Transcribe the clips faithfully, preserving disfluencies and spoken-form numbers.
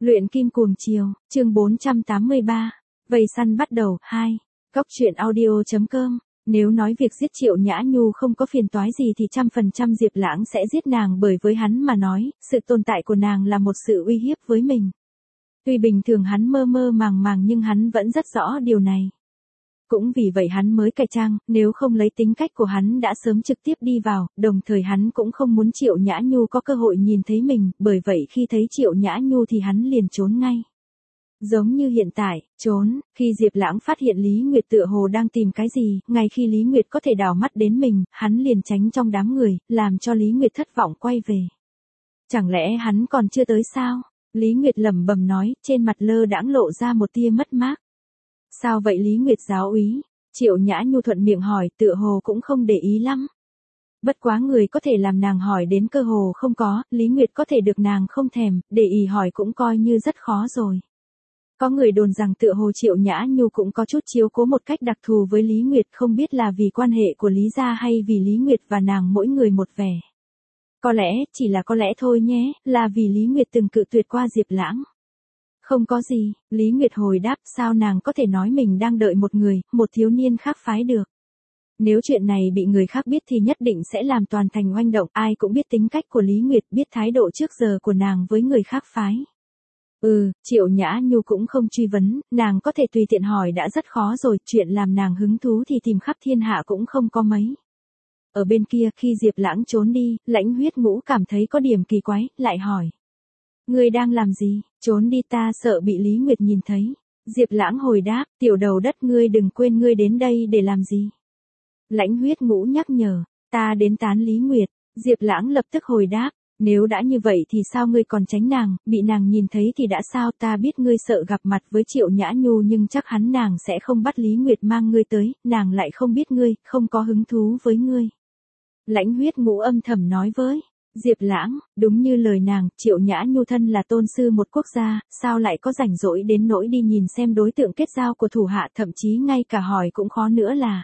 Luyện kim cuồng chiều, chương bốn trăm tám mươi ba. Vây săn bắt đầu, hai. Góc truyện audio.com. Nếu nói việc giết Triệu Nhã Nhu không có phiền toái gì thì trăm phần trăm Diệp Lãng sẽ giết nàng, bởi với hắn mà nói, sự tồn tại của nàng là một sự uy hiếp với mình. Tuy bình thường hắn mơ mơ màng màng nhưng hắn vẫn rất rõ điều này. Cũng vì vậy hắn mới cải trang, nếu không lấy tính cách của hắn đã sớm trực tiếp đi vào, đồng thời hắn cũng không muốn Triệu Nhã Nhu có cơ hội nhìn thấy mình, bởi vậy khi thấy Triệu Nhã Nhu thì hắn liền trốn ngay. Giống như hiện tại, trốn, khi Diệp Lãng phát hiện Lý Nguyệt tựa hồ đang tìm cái gì, ngay khi Lý Nguyệt có thể đảo mắt đến mình, hắn liền tránh trong đám người, làm cho Lý Nguyệt thất vọng quay về. Chẳng lẽ hắn còn chưa tới sao? Lý Nguyệt lẩm bẩm nói, trên mặt lơ đãng lộ ra một tia mất mát. Sao vậy Lý Nguyệt giáo úy? Triệu Nhã Nhu thuận miệng hỏi, tựa hồ cũng không để ý lắm. Bất quá người có thể làm nàng hỏi đến cơ hồ không có, Lý Nguyệt có thể được nàng không thèm, để ý hỏi cũng coi như rất khó rồi. Có người đồn rằng tựa hồ Triệu Nhã Nhu cũng có chút chiếu cố một cách đặc thù với Lý Nguyệt, không biết là vì quan hệ của Lý gia hay vì Lý Nguyệt và nàng mỗi người một vẻ. Có lẽ, chỉ là có lẽ thôi nhé, là vì Lý Nguyệt từng cự tuyệt qua Diệp Lãng. Không có gì, Lý Nguyệt hồi đáp, sao nàng có thể nói mình đang đợi một người, một thiếu niên khác phái được. Nếu chuyện này bị người khác biết thì nhất định sẽ làm toàn thành oanh động, ai cũng biết tính cách của Lý Nguyệt, biết thái độ trước giờ của nàng với người khác phái. Ừ, Triệu Nhã Nhu cũng không truy vấn, nàng có thể tùy tiện hỏi đã rất khó rồi, chuyện làm nàng hứng thú thì tìm khắp thiên hạ cũng không có mấy. Ở bên kia, khi Diệp Lãng trốn đi, Lãnh Huyết Ngũ cảm thấy có điểm kỳ quái, lại hỏi. Ngươi đang làm gì? Trốn đi, ta sợ bị Lý Nguyệt nhìn thấy. Diệp Lãng hồi đáp, tiểu đầu đất, ngươi đừng quên ngươi đến đây để làm gì. Lãnh Huyết Ngũ nhắc nhở, ta đến tán Lý Nguyệt. Diệp Lãng lập tức hồi đáp, nếu đã như vậy thì sao ngươi còn tránh nàng, bị nàng nhìn thấy thì đã sao, ta biết ngươi sợ gặp mặt với Triệu Nhã Nhu nhưng chắc hắn nàng sẽ không bắt Lý Nguyệt mang ngươi tới, nàng lại không biết ngươi, không có hứng thú với ngươi. Lãnh Huyết Ngũ âm thầm nói với Diệp Lãng, đúng như lời nàng, Triệu Nhã Nhu thân là tôn sư một quốc gia, sao lại có rảnh rỗi đến nỗi đi nhìn xem đối tượng kết giao của thủ hạ, thậm chí ngay cả hỏi cũng khó nữa là.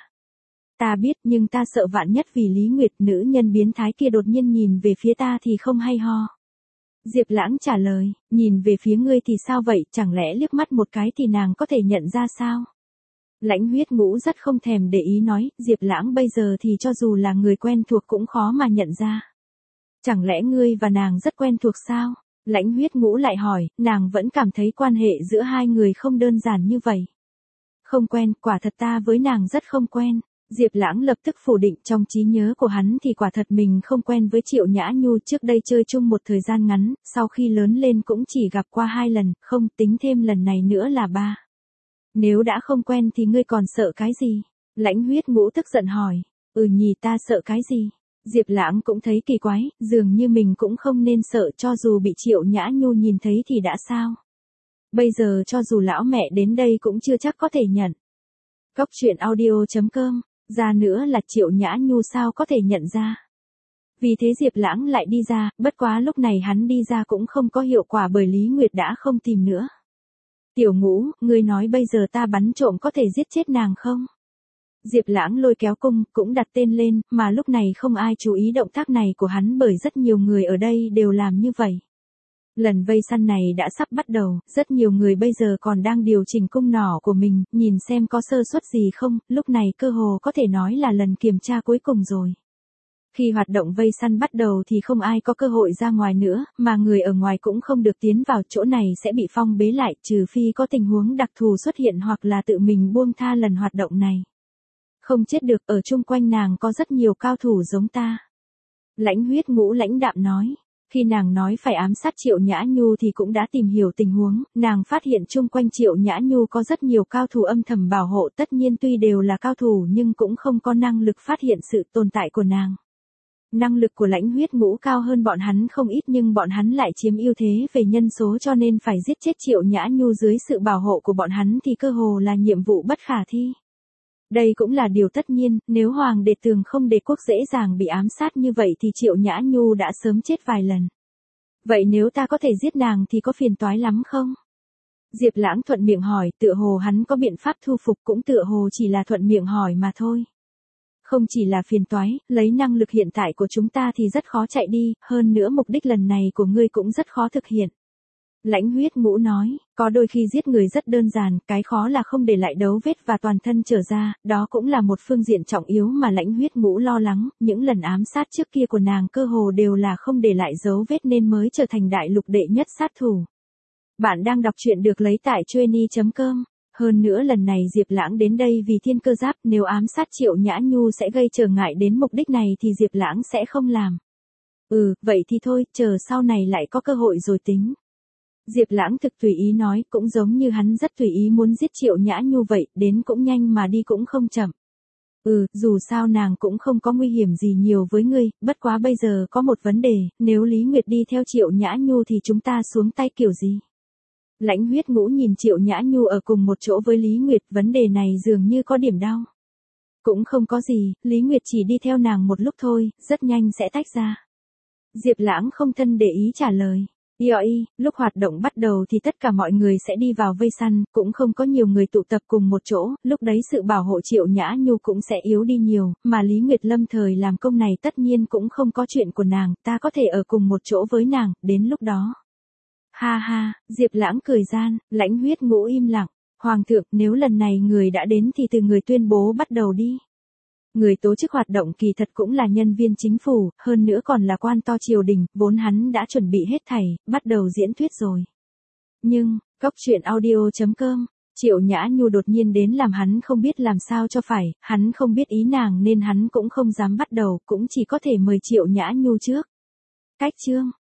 Ta biết, nhưng ta sợ vạn nhất vì Lý Nguyệt, nữ nhân biến thái kia đột nhiên nhìn về phía ta thì không hay ho. Diệp Lãng trả lời, nhìn về phía ngươi thì sao vậy, chẳng lẽ liếc mắt một cái thì nàng có thể nhận ra sao? Lãnh Huyết Ngũ rất không thèm để ý nói, Diệp Lãng bây giờ thì cho dù là người quen thuộc cũng khó mà nhận ra. Chẳng lẽ ngươi và nàng rất quen thuộc sao? Lãnh Huyết Ngũ lại hỏi, nàng vẫn cảm thấy quan hệ giữa hai người không đơn giản như vậy. Không quen, quả thật ta với nàng rất không quen. Diệp Lãng lập tức phủ định, trong trí nhớ của hắn thì quả thật mình không quen với Triệu Nhã Nhu, trước đây chơi chung một thời gian ngắn, sau khi lớn lên cũng chỉ gặp qua hai lần, không tính thêm lần này nữa là ba. Nếu đã không quen thì ngươi còn sợ cái gì? Lãnh Huyết Ngũ tức giận hỏi, ừ nhỉ, ta sợ cái gì? Diệp Lãng cũng thấy kỳ quái, dường như mình cũng không nên sợ, cho dù bị Triệu Nhã Nhu nhìn thấy thì đã sao? Bây giờ cho dù lão mẹ đến đây cũng chưa chắc có thể nhận. Góc truyện audio.com. Ra nữa là Triệu Nhã Nhu sao có thể nhận ra. Vì thế Diệp Lãng lại đi ra, bất quá lúc này hắn đi ra cũng không có hiệu quả bởi Lý Nguyệt đã không tìm nữa. Tiểu Ngũ, ngươi nói bây giờ ta bắn trộm có thể giết chết nàng không? Diệp Lãng lôi kéo cung, cũng đặt tên lên, mà lúc này không ai chú ý động tác này của hắn bởi rất nhiều người ở đây đều làm như vậy. Lần vây săn này đã sắp bắt đầu, rất nhiều người bây giờ còn đang điều chỉnh cung nỏ của mình, nhìn xem có sơ suất gì không, lúc này cơ hồ có thể nói là lần kiểm tra cuối cùng rồi. Khi hoạt động vây săn bắt đầu thì không ai có cơ hội ra ngoài nữa, mà người ở ngoài cũng không được tiến vào, chỗ này sẽ bị phong bế lại, trừ phi có tình huống đặc thù xuất hiện hoặc là tự mình buông tha lần hoạt động này. Không chết được, ở chung quanh nàng có rất nhiều cao thủ giống ta. Lãnh Huyết Ngũ lãnh đạm nói. Khi nàng nói phải ám sát Triệu Nhã Nhu thì cũng đã tìm hiểu tình huống, nàng phát hiện chung quanh Triệu Nhã Nhu có rất nhiều cao thủ âm thầm bảo hộ, tất nhiên tuy đều là cao thủ nhưng cũng không có năng lực phát hiện sự tồn tại của nàng. Năng lực của Lãnh Huyết Ngũ cao hơn bọn hắn không ít nhưng bọn hắn lại chiếm ưu thế về nhân số cho nên phải giết chết Triệu Nhã Nhu dưới sự bảo hộ của bọn hắn thì cơ hồ là nhiệm vụ bất khả thi. Đây cũng là điều tất nhiên, nếu Hoàng đệ Tường không đế quốc dễ dàng bị ám sát như vậy thì Triệu Nhã Nhu đã sớm chết vài lần. Vậy nếu ta có thể giết nàng thì có phiền toái lắm không? Diệp Lãng thuận miệng hỏi, tựa hồ hắn có biện pháp thu phục, cũng tựa hồ chỉ là thuận miệng hỏi mà thôi. Không chỉ là phiền toái, lấy năng lực hiện tại của chúng ta thì rất khó chạy đi, hơn nữa mục đích lần này của ngươi cũng rất khó thực hiện. Lãnh huyết ngũ nói, có đôi khi giết người rất đơn giản, cái khó là không để lại dấu vết và toàn thân trở ra, đó cũng là một phương diện trọng yếu mà lãnh huyết ngũ lo lắng, những lần ám sát trước kia của nàng cơ hồ đều là không để lại dấu vết nên mới trở thành đại lục đệ nhất sát thủ. Bạn đang đọc truyện được lấy tại chueny chấm com. Hơn nữa lần này Diệp Lãng đến đây vì thiên cơ giáp, nếu ám sát Triệu Nhã Nhu sẽ gây trở ngại đến mục đích này thì Diệp Lãng sẽ không làm. Ừ, vậy thì thôi, chờ sau này lại có cơ hội rồi tính. Diệp Lãng thực tùy ý nói, cũng giống như hắn rất tùy ý muốn giết Triệu Nhã Nhu vậy, đến cũng nhanh mà đi cũng không chậm. Ừ, dù sao nàng cũng không có nguy hiểm gì nhiều với ngươi, bất quá bây giờ có một vấn đề, nếu Lý Nguyệt đi theo Triệu Nhã Nhu thì chúng ta xuống tay kiểu gì? Lãnh huyết ngũ nhìn Triệu Nhã Nhu ở cùng một chỗ với Lý Nguyệt, vấn đề này dường như có điểm đau. Cũng không có gì, Lý Nguyệt chỉ đi theo nàng một lúc thôi, rất nhanh sẽ tách ra. Diệp Lãng không thân để ý trả lời. Yoi, lúc hoạt động bắt đầu thì tất cả mọi người sẽ đi vào vây săn, cũng không có nhiều người tụ tập cùng một chỗ, lúc đấy sự bảo hộ Triệu Nhã Nhu cũng sẽ yếu đi nhiều, mà Lý Nguyệt lâm thời làm công này tất nhiên cũng không có chuyện của nàng, ta có thể ở cùng một chỗ với nàng, đến lúc đó. Ha ha, Diệp Lãng cười gian, lãnh huyết ngũ im lặng. Hoàng thượng, nếu lần này người đã đến thì từ người tuyên bố bắt đầu đi. Người tổ chức hoạt động kỳ thật cũng là nhân viên chính phủ, hơn nữa còn là quan to triều đình, vốn hắn đã chuẩn bị hết thảy, bắt đầu diễn thuyết rồi. Nhưng, Cốc truyện audio chấm com, Triệu Nhã Nhu đột nhiên đến làm hắn không biết làm sao cho phải, hắn không biết ý nàng nên hắn cũng không dám bắt đầu, cũng chỉ có thể mời Triệu Nhã Nhu trước. Cách chương